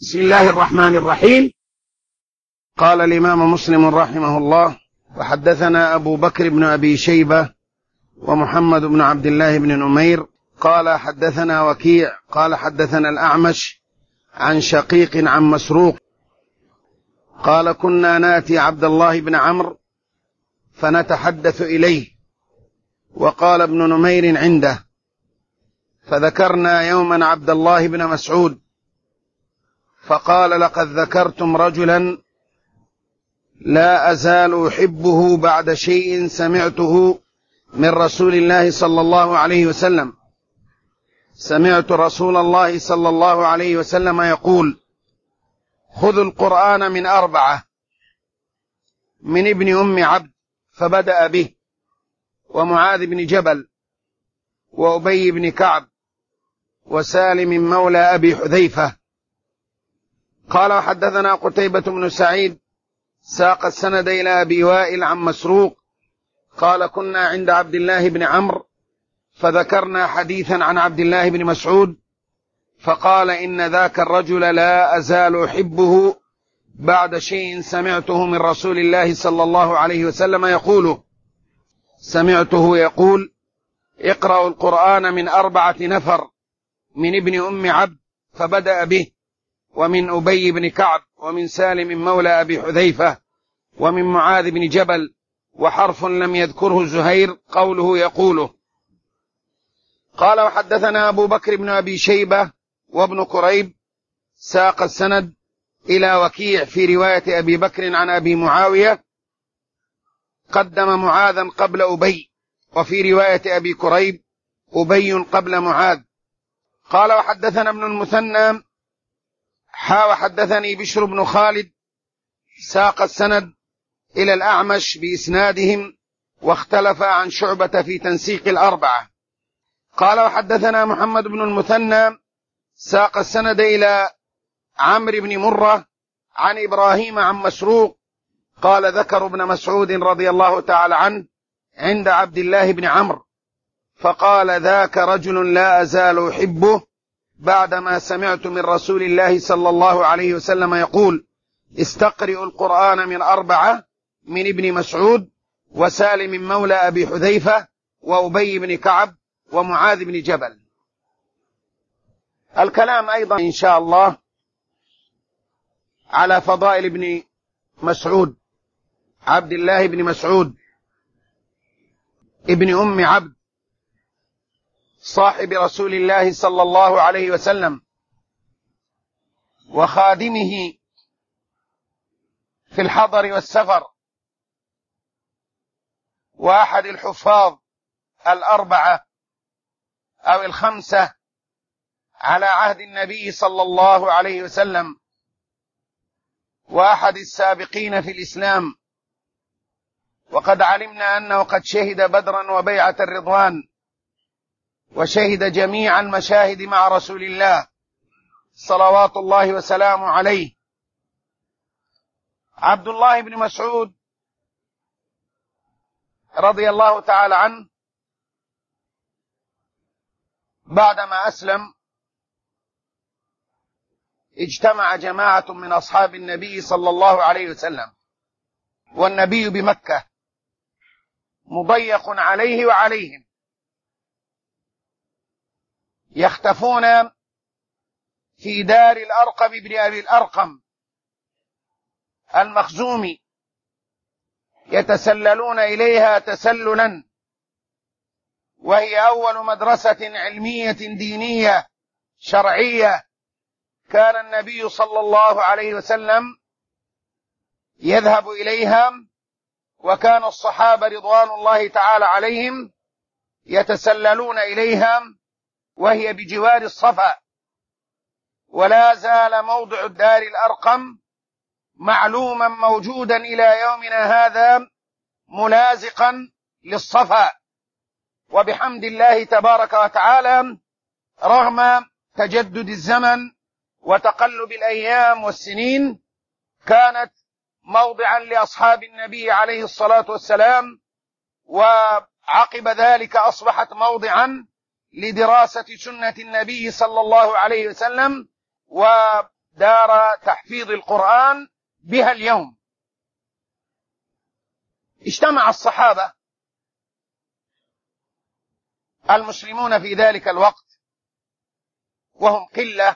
بسم الله الرحمن الرحيم. قال الإمام مسلم رحمه الله: وحدثنا أبو بكر بن أبي شيبة ومحمد بن عبد الله بن نمير قال حدثنا وكيع قال حدثنا الأعمش عن شقيق عن مسروق قال: كنا ناتي عبد الله بن عمرو فنتحدث إليه، وقال ابن نمير عنده، فذكرنا يوما عبد الله بن مسعود فقال: لقد ذكرتم رجلا لا أزال أحبه بعد شيء سمعته من رسول الله صلى الله عليه وسلم. سمعت رسول الله صلى الله عليه وسلم يقول: خذوا القرآن من 4: من ابن أم عبد فبدأ به، ومعاذ بن جبل، وأبي بن كعب، وسالم مولى أبي حذيفة. قال: وحدثنا قتيبة بن سعيد ساق السند إلى أبي وائل عن مسروق قال: كنا عند عبد الله بن عمرو فذكرنا حديثا عن عبد الله بن مسعود فقال: إن ذاك الرجل لا أزال أحبه بعد شيء سمعته من رسول الله صلى الله عليه وسلم يقول. سمعته يقول: اقرأوا القرآن من 4 نفر: من ابن أم عبد فبدأ به، ومن أبي بن كعب، ومن سالم مولى أبي حذيفة، ومن معاذ بن جبل. وحرف لم يذكره زهير قوله يقوله. قال: وحدثنا أبو بكر بن أبي شيبة وابن كريب ساق السند إلى وكيع في رواية أبي بكر عن أبي معاوية قدم معاذا قبل أبي، وفي رواية أبي كريب أبي قبل معاذ. قال: وحدثنا ابن المثنى وحدثني بشر بن خالد ساق السند إلى الأعمش بإسنادهم، واختلف عن شعبة في تنسيق 4. قال: وحدثنا محمد بن المثنى ساق السند إلى عمرو بن مرة عن إبراهيم عن مسروق قال: ذكر ابن مسعود رضي الله تعالى عنه عند عبد الله بن عمرو فقال: ذاك رجل لا أزال أحبه بعدما سمعت من رسول الله صلى الله عليه وسلم يقول: استقرئوا القرآن من 4: من ابن مسعود، وسالم مولى أبي حذيفة، وأبي بن كعب، ومعاذ بن جبل. الكلام أيضا إن شاء الله على فضائل ابن مسعود، عبد الله بن مسعود ابن أم عبد صاحب رسول الله صلى الله عليه وسلم وخادمه في الحضر والسفر، وأحد الحفاظ 4 أو 5 على عهد النبي صلى الله عليه وسلم، وأحد السابقين في الإسلام. وقد علمنا أنه قد شهد بدرا وبيعة الرضوان، وشهد جميع المشاهد مع رسول الله صلوات الله وسلامه عليه. عبد الله بن مسعود رضي الله تعالى عنه بعدما أسلم اجتمع جماعة من أصحاب النبي صلى الله عليه وسلم، والنبي بمكة مضيق عليه وعليهم، يختفون في دار الأرقم بن أبي الأرقم المخزومي، يتسللون إليها تسللا، وهي أول مدرسة علمية دينية شرعية كان النبي صلى الله عليه وسلم يذهب إليها، وكان الصحابة رضوان الله تعالى عليهم يتسللون إليها، وهي بجوار الصفا. ولا زال موضع الدار الأرقم معلوما موجودا إلى يومنا هذا ملازقا للصفا، وبحمد الله تبارك وتعالى رغم تجدد الزمن وتقلب الأيام والسنين كانت موضعا لأصحاب النبي عليه الصلاة والسلام، وعقب ذلك أصبحت موضعا لدراسة سنة النبي صلى الله عليه وسلم دار تحفيظ القرآن بها اليوم. اجتمع الصحابة المسلمون في ذلك الوقت وهم قلة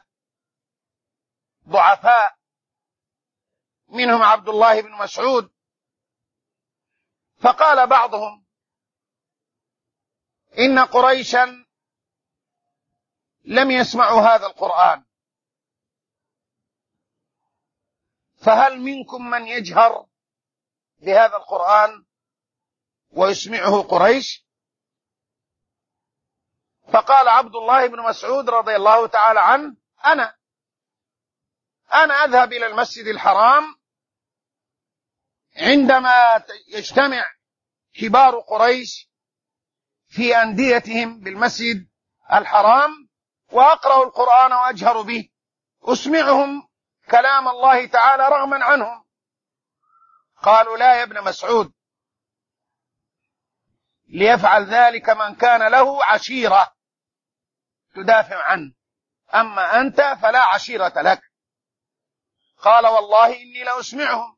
ضعفاء، منهم عبد الله بن مسعود، فقال بعضهم: إن قريشا لم يسمعوا هذا القرآن، فهل منكم من يجهر بهذا القرآن ويسمعه قريش؟ فقال عبد الله بن مسعود رضي الله تعالى عنه: أنا أذهب إلى المسجد الحرام عندما يجتمع كبار قريش في أنديتهم بالمسجد الحرام، وأقرأ القرآن وأجهر به، أسمعهم كلام الله تعالى رغما عنهم. قالوا: لا يا ابن مسعود، ليفعل ذلك من كان له عشيرة تدافع عنه، أما أنت فلا عشيرة لك. قال: والله إني لأسمعهم.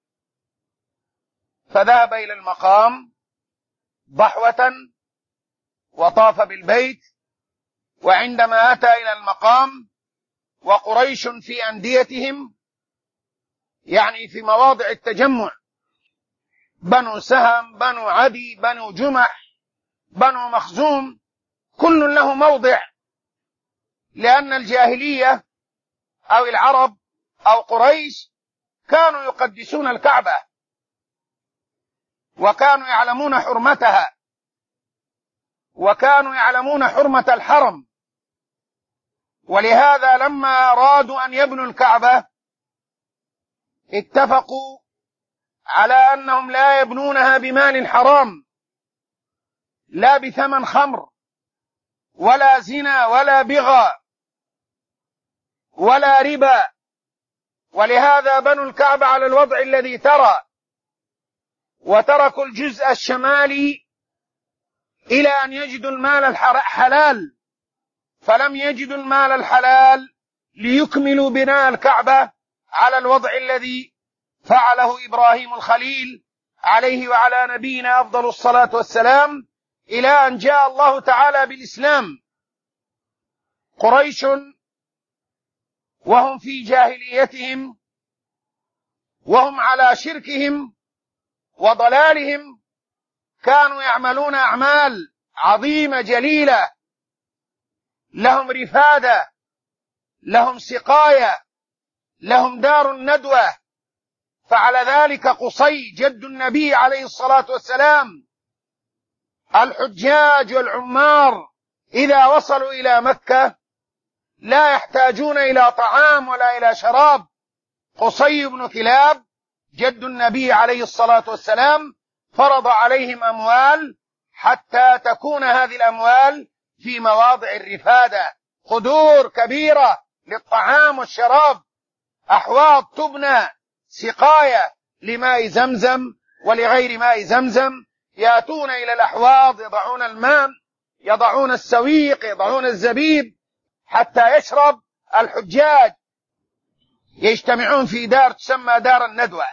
فذهب إلى المقام ضحوة وطاف بالبيت، وعندما أتى إلى المقام وقريش في أنديتهم، يعني في مواضع التجمع، بنو سهم، بنو عدي، بنو جمح، بنو مخزوم، كل له موضع، لأن الجاهلية أو العرب أو قريش كانوا يقدسون الكعبة وكانوا يعلمون حرمتها وكانوا يعلمون حرمة الحرم، ولهذا لما أرادوا أن يبنوا الكعبة اتفقوا على أنهم لا يبنونها بمال حرام، لا بثمن خمر ولا زنا ولا بغى ولا ربا، ولهذا بنوا الكعبة على الوضع الذي ترى، وتركوا الجزء الشمالي إلى أن يجدوا المال الحلال، فلم يجدوا المال الحلال ليكملوا بناء الكعبة على الوضع الذي فعله إبراهيم الخليل عليه وعلى نبينا أفضل الصلاة والسلام، إلى أن جاء الله تعالى بالإسلام. قريش وهم في جاهليتهم وهم على شركهم وضلالهم كانوا يعملون أعمال عظيمة جليلة، لهم رفادة، لهم سقاية، لهم دار الندوة. فعلى ذلك قصي جد النبي عليه الصلاة والسلام، الحجاج والعمار إذا وصلوا إلى مكة لا يحتاجون إلى طعام ولا إلى شراب. قصي بن كلاب جد النبي عليه الصلاة والسلام فرض عليهم أموال حتى تكون هذه الأموال في مواضع الرفادة، قدور كبيرة للطعام والشراب، أحواض تبنى، سقاية لماء زمزم ولغير ماء زمزم، يأتون إلى الأحواض يضعون الماء، يضعون السويق، يضعون الزبيب حتى يشرب الحجاج. يجتمعون في دار تسمى دار الندوة،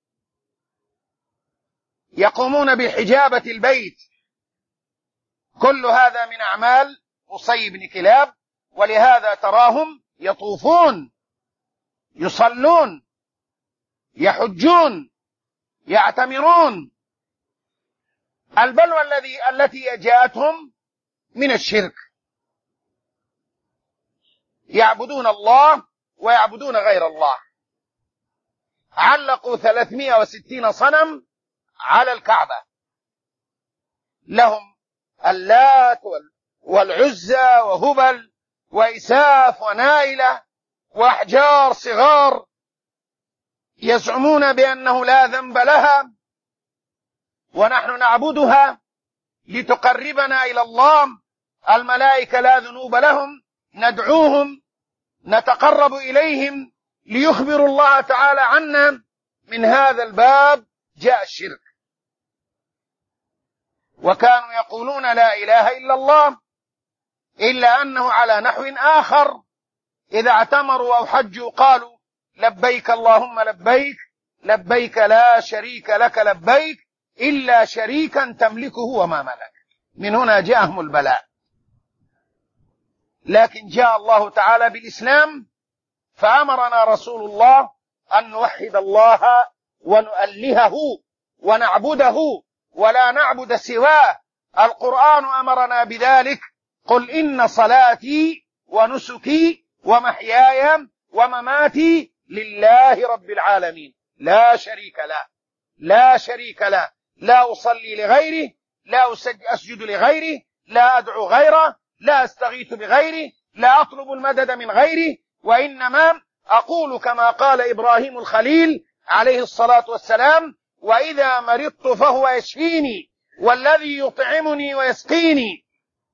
يقومون بحجابة البيت. كل هذا من أعمال قصي بن كلاب، ولهذا تراهم يطوفون، يصلون، يحجون، يعتمرون. البلوى التي جاءتهم من الشرك، يعبدون الله ويعبدون غير الله. علقوا 360 صنم على الكعبة، لهم اللات والعزى وهبل وإساف ونائلة وأحجار صغار، يزعمون بأنه لا ذنب لها ونحن نعبدها لتقربنا إلى الله. الملائكة لا ذنوب لهم، ندعوهم، نتقرب إليهم ليخبروا الله تعالى عنا. من هذا الباب جاء الشرك. وكانوا يقولون لا إله إلا الله، إلا أنه على نحو آخر إذا اعتمروا أو حجوا قالوا لبيك اللهم لبيك، لبيك لا شريك لك لبيك إلا شريكا تملكه وما ملك. من هنا جاءهم البلاء. لكن جاء الله تعالى بالإسلام فأمرنا رسول الله أن نوحد الله ونؤلهه ونعبده ولا نعبد سواه. القرآن أمرنا بذلك: قل إن صلاتي ونسكي ومحياي ومماتي لله رب العالمين لا شريك له، لا شريك له، لا أصلي لغيره، لا أسجد لغيره، لا أدعو غيره، لا أستغيث بغيره، لا أطلب المدد من غيره، وإنما أقول كما قال إبراهيم الخليل عليه الصلاة والسلام: وإذا مرضت فهو يشفيني والذي يطعمني ويسقيني.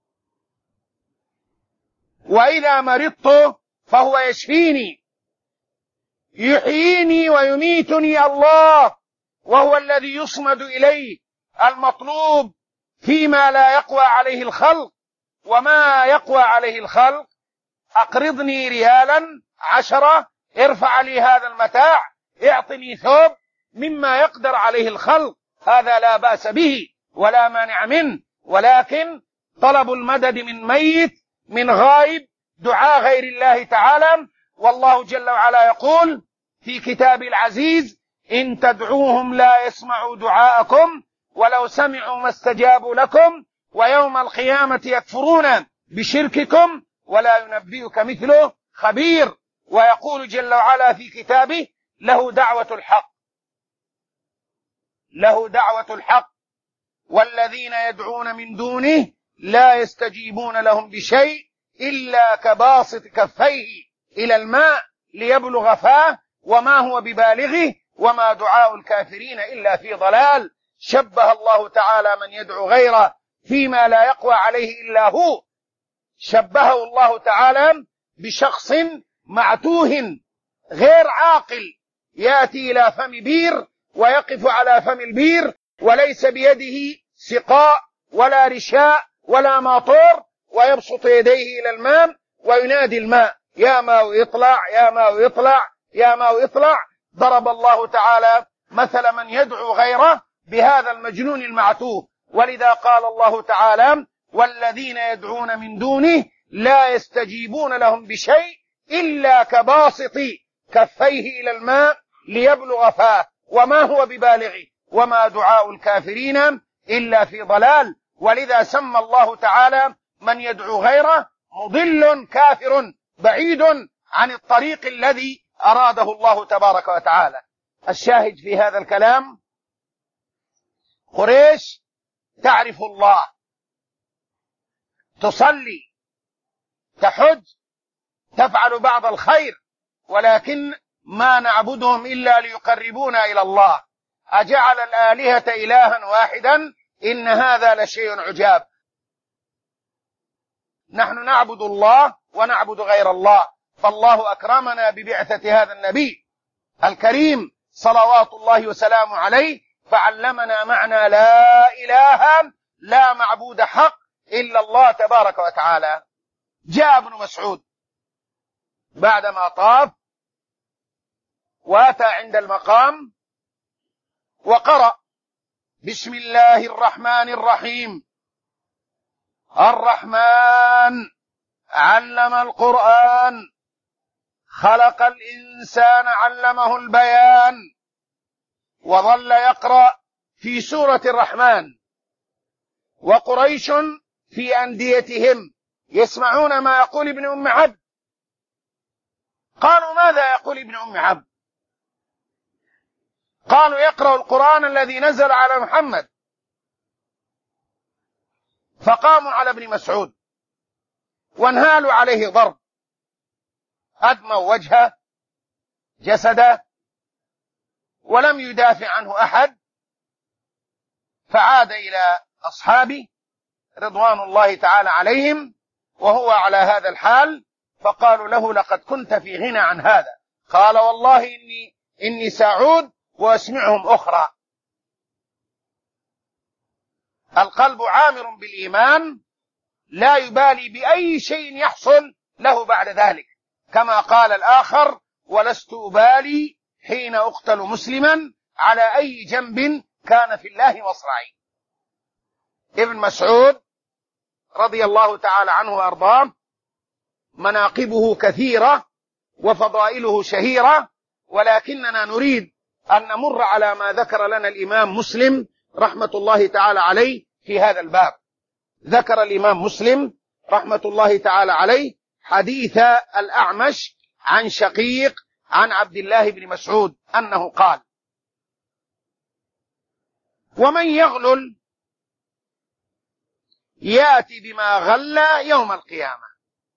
وإذا مرضت فهو يشفيني، يحييني ويميتني الله، وهو الذي يصمد إليه المطلوب فيما لا يقوى عليه الخلق. وما يقوى عليه الخلق: أقرضني ريالا 10، ارفع لي هذا المتاع، اعطني ثوب، مما يقدر عليه الخلق، هذا لا بأس به ولا مانع منه. ولكن طلب المدد من ميت، من غائب، دعاء غير الله تعالى. والله جل وعلا يقول في كتاب العزيز: إن تدعوهم لا يسمعوا دعاءكم ولو سمعوا ما استجابوا لكم ويوم القيامة يكفرون بشرككم ولا ينبئك مثله خبير. ويقول جل وعلا في كتابه: له دعوة الحق، له دعوة الحق والذين يدعون من دونه لا يستجيبون لهم بشيء إلا كباسط كفيه إلى الماء ليبلغ فاه وما هو ببالغه وما دعاء الكافرين إلا في ضلال. شبه الله تعالى من يدعو غيره فيما لا يقوى عليه إلا هو، شبهه الله تعالى بشخص معتوه غير عاقل يأتي إلى فم بير ويقف على فم البير وليس بيده سقاء ولا رشاء ولا ماطور، ويبسط يديه إلى الماء وينادي الماء: يا ماء اطلع، يا ماء اطلع، يا ماء اطلع. ضرب الله تعالى مثل من يدعو غيره بهذا المجنون المعتوه. ولذا قال الله تعالى: والذين يدعون من دونه لا يستجيبون لهم بشيء إلا كباسط كفيه إلى الماء ليبلغ فاه وما هو ببالغه وما دعاء الكافرين إلا في ضلال. ولذا سمى الله تعالى من يدعو غيره مضل كافر بعيد عن الطريق الذي أراده الله تبارك وتعالى. الشاهد في هذا الكلام: قريش تعرف الله، تصلي، تحج، تفعل بعض الخير، ولكن ما نعبدهم إلا ليقربونا إلى الله. أجعل الآلهة إلها واحدا إن هذا لشيء عجاب. نحن نعبد الله ونعبد غير الله، فالله أكرمنا ببعثة هذا النبي الكريم صلوات الله وسلامه عليه، فعلمنا معنى لا إله لا معبود حق إلا الله تبارك وتعالى. جاء ابن مسعود بعدما طاف وأتى عند المقام وقرأ: بسم الله الرحمن الرحيم، الرحمن علم القرآن، خلق الإنسان علمه البيان. وظل يقرأ في سورة الرحمن. وقريش في أنديتهم يسمعون ما يقول ابن أم عبد. قالوا: ماذا يقول ابن أم عبد؟ قالوا: يقرأ القرآن الذي نزل على محمد. فقاموا على ابن مسعود وانهالوا عليه ضرب، أدموا وجهه جسده ولم يدافع عنه أحد. فعاد إلى أصحابه رضوان الله تعالى عليهم وهو على هذا الحال، فقالوا له: لقد كنت في غنى عن هذا. قال: والله إني سأعود وأسمعهم أخرى. القلب عامر بالإيمان لا يبالي بأي شيء يحصل له بعد ذلك، كما قال الآخر: ولست أبالي حين أقتل مسلما على أي جنب كان في الله مصرعي. ابن مسعود رضي الله تعالى عنه وأرضاه مناقبه كثيرة وفضائله شهيرة، ولكننا نريد أن نمر على ما ذكر لنا الإمام مسلم رحمة الله تعالى عليه في هذا الباب. ذكر الإمام مسلم رحمة الله تعالى عليه حديث الأعمش عن شقيق عن عبد الله بن مسعود أنه قال: ومن يغلل يأتي بما غل يوم القيامة.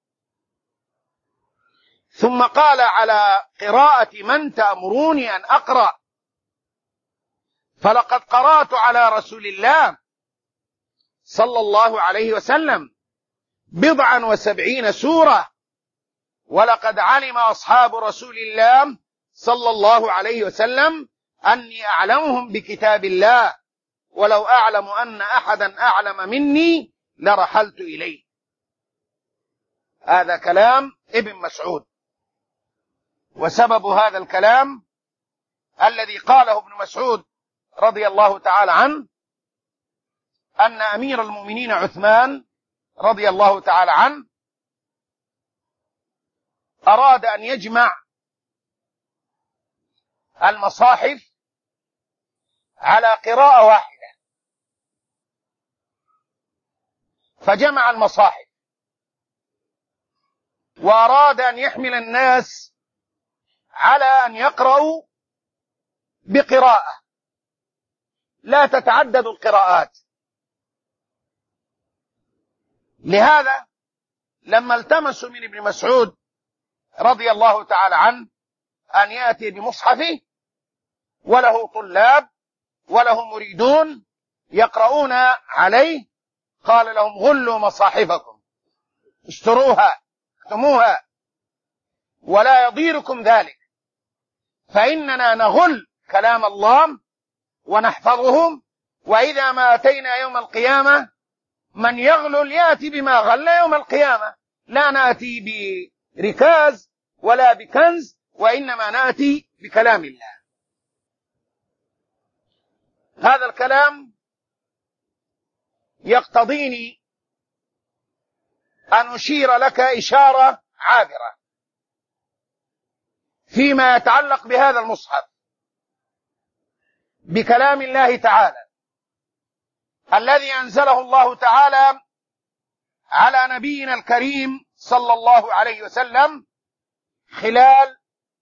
ثم قال على قراءة من تأمروني أن أقرأ؟ فلقد قرأت على رسول الله صلى الله عليه وسلم 79 سورة، ولقد علم أصحاب رسول الله صلى الله عليه وسلم أني أعلمهم بكتاب الله، ولو أعلم أن أحدا أعلم مني لرحلت إليه. هذا كلام ابن مسعود. وسبب هذا الكلام الذي قاله ابن مسعود رضي الله تعالى عنه أن أمير المؤمنين عثمان رضي الله تعالى عنه أراد أن يجمع المصاحف على قراءة واحدة، فجمع المصاحف وأراد أن يحمل الناس على أن يقرأوا بقراءة لا تتعدد القراءات. لهذا لما التمسوا من ابن مسعود رضي الله تعالى عنه أن يأتي بمصحفه وله طلاب وله مريدون يقرؤون عليه، قال لهم: غلوا مصاحفكم، اشتروها، اختموها، ولا يضيركم ذلك، فإننا نغل كلام الله ونحفظه، وإذا ما أتينا يوم القيامة من يغلل يأتي بما غل يوم القيامة، لا نأتي بركاز ولا بكنز، وإنما نأتي بكلام الله. هذا الكلام يقتضيني أن أشير لك إشارة عابرة فيما يتعلق بهذا المصحف بكلام الله تعالى الذي أنزله الله تعالى على نبينا الكريم صلى الله عليه وسلم خلال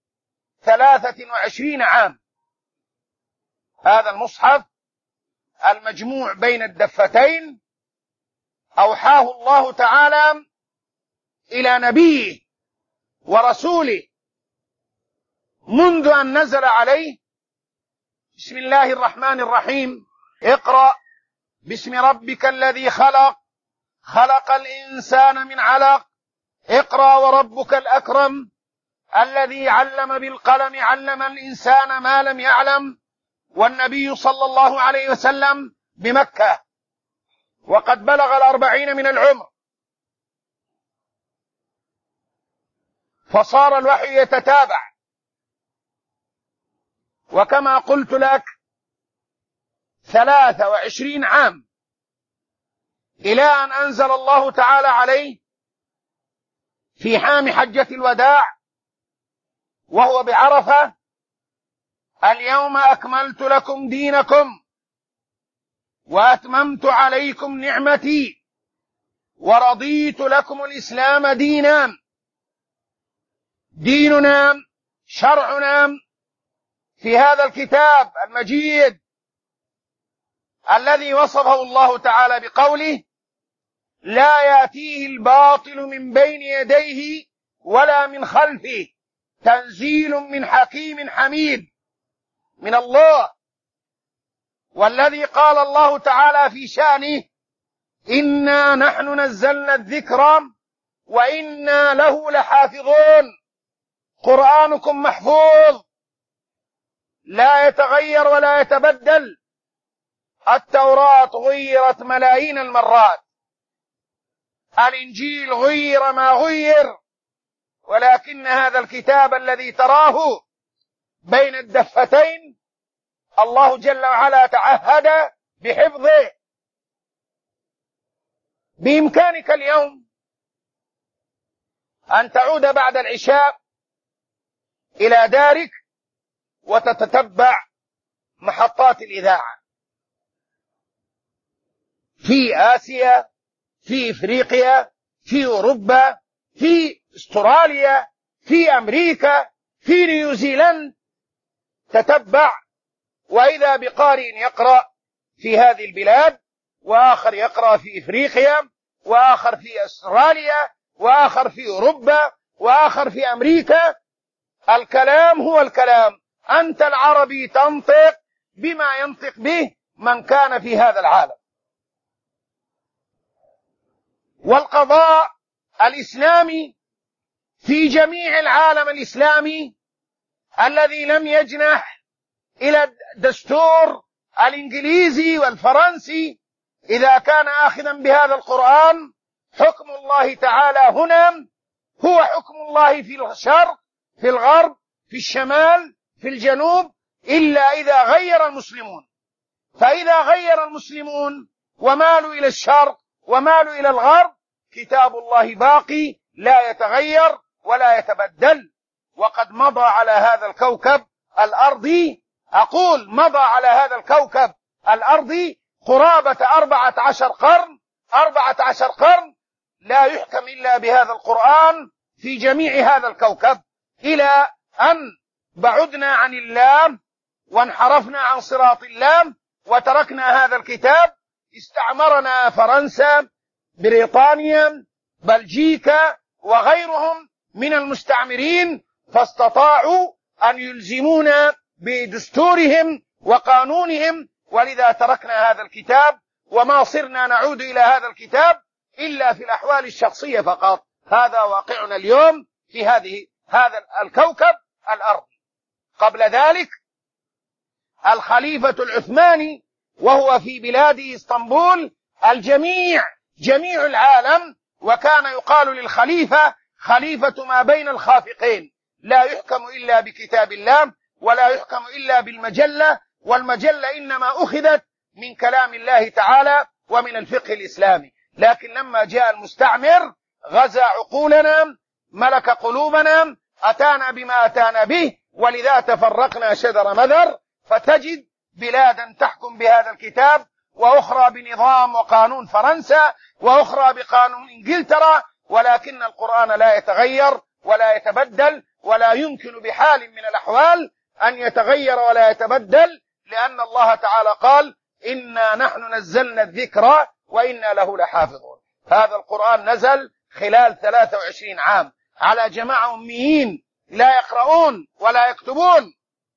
23 عام. هذا المصحف المجموع بين الدفتين أوحاه الله تعالى إلى نبيه ورسوله منذ أن نزل عليه: بسم الله الرحمن الرحيم، اقرأ باسم ربك الذي خلق، خلق الإنسان من علق، اقرأ وربك الأكرم الذي علم بالقلم، علم الإنسان ما لم يعلم. والنبي صلى الله عليه وسلم بمكة وقد بلغ 40 من العمر، فصار الوحي يتتابع. وكما قلت لك 23 عام إلى أن أنزل الله تعالى عليه في حام حجة الوداع وهو بعرفة: اليوم أكملت لكم دينكم وأتممت عليكم نعمتي ورضيت لكم الإسلام دينا. ديننا شرعنا في هذا الكتاب المجيد الذي وصفه الله تعالى بقوله: لا يأتيه الباطل من بين يديه ولا من خلفه، تنزيل من حكيم حميد من الله. والذي قال الله تعالى في شأنه: إنا نحن نزلنا الذكر وإنا له لحافظون. قرآنكم محفوظ لا يتغير ولا يتبدل. التوراة غيرت ملايين المرات، الإنجيل غير ما غير، ولكن هذا الكتاب الذي تراه بين الدفتين الله جل وعلا تعهد بحفظه. بإمكانك اليوم أن تعود بعد العشاء إلى دارك وتتتبع محطات الإذاعة في آسيا، في إفريقيا، في أوروبا، في استراليا، في أمريكا، في نيوزيلند. تتبع، وإذا بقارئ يقرأ في هذه البلاد، وآخر يقرأ في إفريقيا، وآخر في أستراليا، وآخر في أوروبا، وآخر في أمريكا. الكلام هو الكلام، أنت العربي تنطق بما ينطق به من كان في هذا العالم. والقضاء الإسلامي في جميع العالم الإسلامي الذي لم يجنح إلى الدستور الإنجليزي والفرنسي، إذا كان آخذا بهذا القرآن، حكم الله تعالى هنا هو حكم الله في الشرق، في الغرب، في الشمال، في الجنوب، إلا إذا غير المسلمون. فإذا غير المسلمون ومالوا إلى الشرق ومالوا إلى الغرب، كتاب الله باقي لا يتغير ولا يتبدل. وقد مضى على هذا الكوكب الأرضي، أقول مضى على هذا الكوكب الأرضي قرابة 14 قرن، 14 قرن لا يحكم إلا بهذا القرآن في جميع هذا الكوكب، إلى أن بعدنا عن الله وانحرفنا عن صراط الله وتركنا هذا الكتاب. استعمرنا فرنسا، بريطانيا، بلجيكا، وغيرهم من المستعمرين، فاستطاعوا أن يلزمونا بدستورهم وقانونهم، ولذا تركنا هذا الكتاب وما صرنا نعود إلى هذا الكتاب إلا في الأحوال الشخصية فقط. هذا واقعنا اليوم في هذا الكوكب الأرضي. قبل ذلك الخليفة العثماني وهو في بلاد اسطنبول، جميع العالم، وكان يقال للخليفة خليفة ما بين الخافقين، لا يحكم إلا بكتاب الله ولا يحكم إلا بالمجلة، والمجلة إنما أخذت من كلام الله تعالى ومن الفقه الإسلامي. لكن لما جاء المستعمر غزا عقولنا، ملك قلوبنا، أتانا بما أتانا به، ولذا تفرقنا شذر مذر. فتجد بلادا تحكم بهذا الكتاب، وأخرى بنظام وقانون فرنسا، وأخرى بقانون إنجلترا، ولكن القرآن لا يتغير ولا يتبدل، ولا يمكن بحال من الأحوال أن يتغير ولا يتبدل، لأن الله تعالى قال: إنا نحن نزلنا الذكر وإنا له لحافظون. هذا القرآن نزل خلال 23 عام على جماعة أميين لا يقرؤون ولا يكتبون،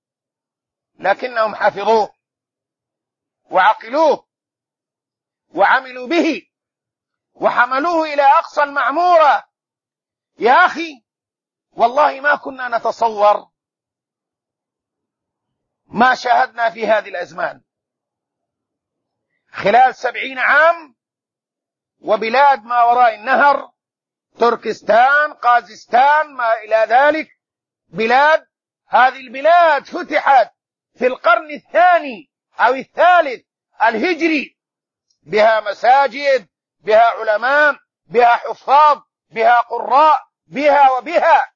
لكنهم حفظوه وعقلوه وعملوا به وحملوه إلى أقصى المعمورة. يا أخي والله ما كنا نتصور ما شاهدنا في هذه الأزمان خلال 70 عام، وبلاد ما وراء النهر، تركستان، قازستان، ما إلى ذلك، هذه البلاد فتحت في القرن الثاني أو الثالث الهجري، بها مساجد، بها علماء، بها حفاظ، بها قراء، بها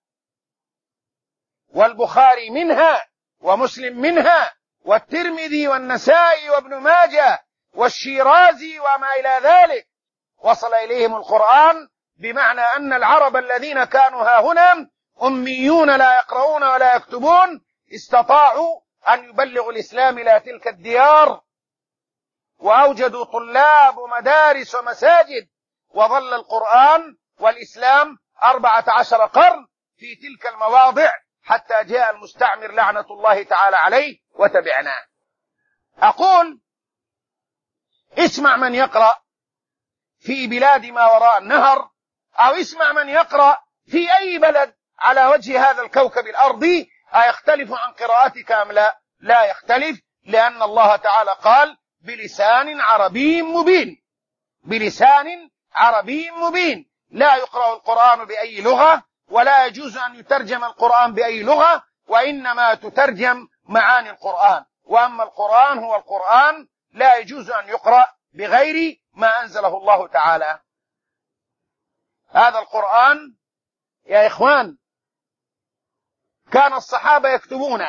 والبخاري منها، ومسلم منها، والترمذي والنسائي وابن ماجه والشيرازي وما إلى ذلك. وصل إليهم القرآن، بمعنى أن العرب الذين كانوا هاهنا أميون لا يقرؤون ولا يكتبون استطاعوا أن يبلغوا الإسلام إلى تلك الديار، وأوجدوا طلاب ومدارس ومساجد، وظل القرآن والإسلام 14 قرن في تلك المواضع، حتى جاء المستعمر لعنة الله تعالى عليه وتبعناه. أقول اسمع من يقرأ في بلاد ما وراء النهر، أو اسمع من يقرأ في أي بلد على وجه هذا الكوكب الأرضي، أيختلف عن قراءتك أم لا؟ لا يختلف، لأن الله تعالى قال: بلسان عربي مبين. بلسان عربي مبين. لا يقرأ القرآن بأي لغة ولا يجوز أن يترجم القرآن بأي لغة، وإنما تترجم معاني القرآن. وأما القرآن هو القرآن، لا يجوز أن يقرأ بغير ما أنزله الله تعالى. هذا القرآن يا إخوان كان الصحابة يكتبون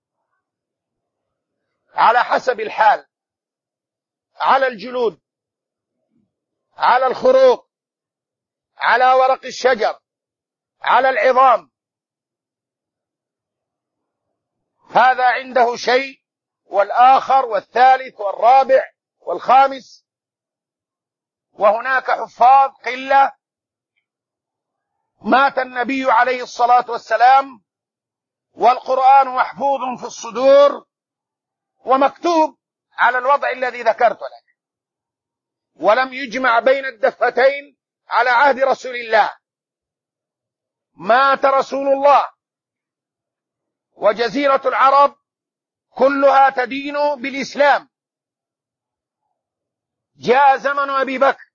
على حسب الحال، على الجلود، على الخروق، على ورق الشجر، على العظام. هذا عنده شيء، والآخر والثالث والرابع والخامس، وهناك حفاظ قلة. مات النبي عليه الصلاة والسلام والقرآن محفوظ في الصدور ومكتوب على الوضع الذي ذكرت لك، ولم يجمع بين الدفتين على عهد رسول الله. مات رسول الله وجزيرة العرب كلها تدين بالإسلام. جاء زمن أبي بكر،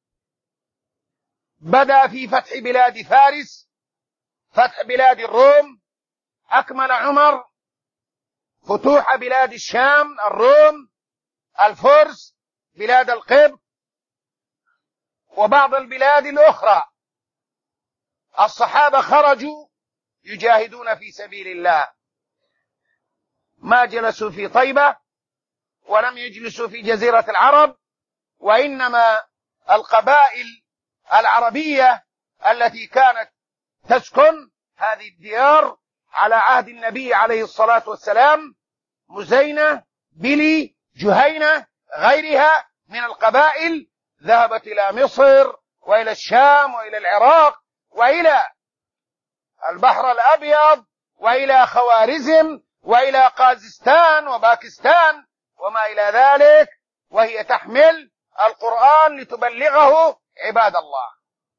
بدأ في فتح بلاد فارس، فتح بلاد الروم. أكمل عمر فتوح بلاد الشام، الروم، الفرس، بلاد القبط، وبعض البلاد الأخرى. الصحابة خرجوا يجاهدون في سبيل الله، ما جلسوا في طيبة ولم يجلسوا في جزيرة العرب، وإنما القبائل العربية التي كانت تسكن هذه الديار على عهد النبي عليه الصلاة والسلام، مزينة، بلي، جهينة، غيرها من القبائل، ذهبت إلى مصر وإلى الشام وإلى العراق وإلى البحر الأبيض وإلى خوارزم وإلى قازستان وباكستان وما إلى ذلك، وهي تحمل القرآن لتبلغه عباد الله.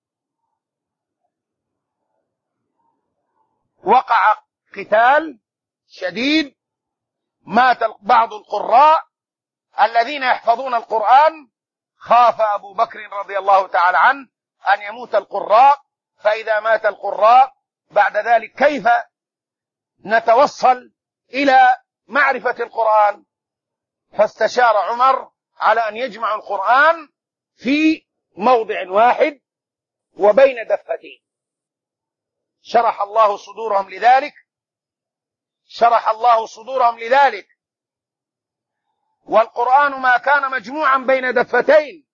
وقع قتال شديد، مات بعض القراء الذين يحفظون القرآن. خاف أبو بكر رضي الله تعالى عنه أن يموت القراء، فإذا مات القراء بعد ذلك كيف نتوصل إلى معرفة القرآن؟ فاستشار عمر على أن يجمع القرآن في موضع واحد وبين دفتين. شرح الله صدورهم لذلك، شرح الله صدورهم لذلك. والقرآن ما كان مجموعا بين دفتين،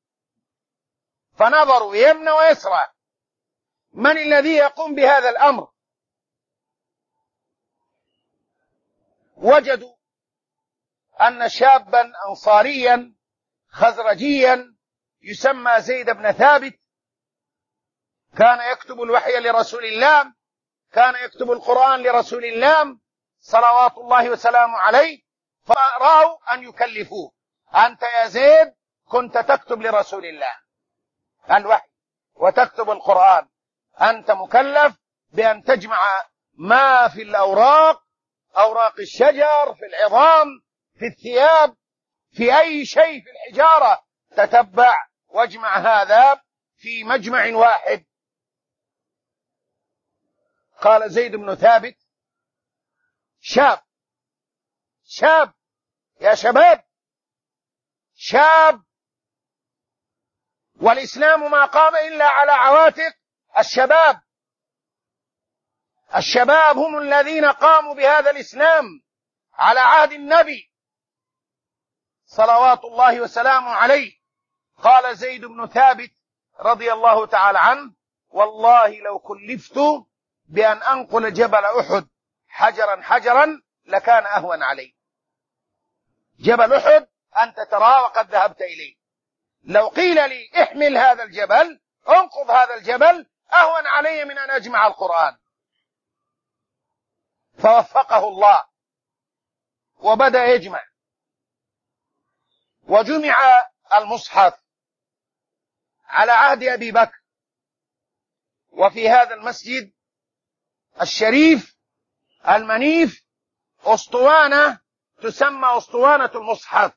فنظروا يمنى ويسرى من الذي يقوم بهذا الأمر. وجدوا أن شابا أنصاريا خزرجيا يسمى زيد بن ثابت كان يكتب الوحي لرسول الله، كان يكتب القرآن لرسول الله صلوات الله وسلامه عليه. فرأوا أن يكلفوه: أنت يا زيد كنت تكتب لرسول الله الوحي وتكتب القرآن، أنت مكلف بأن تجمع ما في الأوراق، أوراق الشجر، في العظام، في الثياب، في أي شيء، في الحجارة، تتبع واجمع هذا في مجمع واحد. قال زيد بن ثابت: شاب يا شباب، شاب، والإسلام ما قام إلا على عواتق الشباب. الشباب هم الذين قاموا بهذا الإسلام على عهد النبي صلوات الله وسلامه عليه. قال زيد بن ثابت رضي الله تعالى عنه: والله لو كلفت بأن أنقل جبل أحد حجرا حجرا لكان أهون علي. جبل أحد أنت تراه وقد ذهبت إليه، لو قيل لي احمل هذا الجبل، انقض هذا الجبل، أهون علي من أن أجمع القرآن. فوفقه الله وبدأ يجمع، وجمع المصحف على عهد أبي بكر. وفي هذا المسجد الشريف المنيف أسطوانة تسمى أسطوانة المصحف،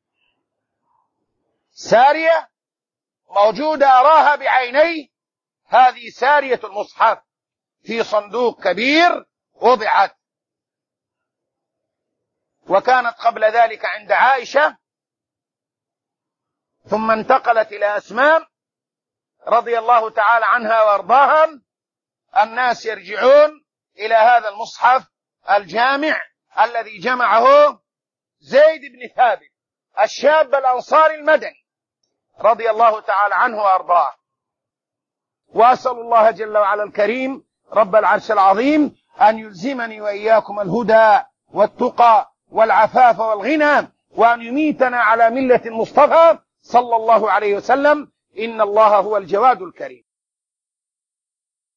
سارية موجودة أراها بعيني هذه سارية المصحف في صندوق كبير وضعت، وكانت قبل ذلك عند عائشة، ثم انتقلت إلى أسماء رضي الله تعالى عنها وارضاها. الناس يرجعون إلى هذا المصحف الجامع الذي جمعه زيد بن ثابت الشاب الأنصاري المدني رضي الله تعالى عنه وارضاه. وأسأل الله جل وعلا الكريم رب العرش العظيم أن يلزمني وإياكم الهدى والتقى والعفاف والغنى، وأن يميتنا على ملة المصطفى صلى الله عليه وسلم. إن الله هو الجواد الكريم.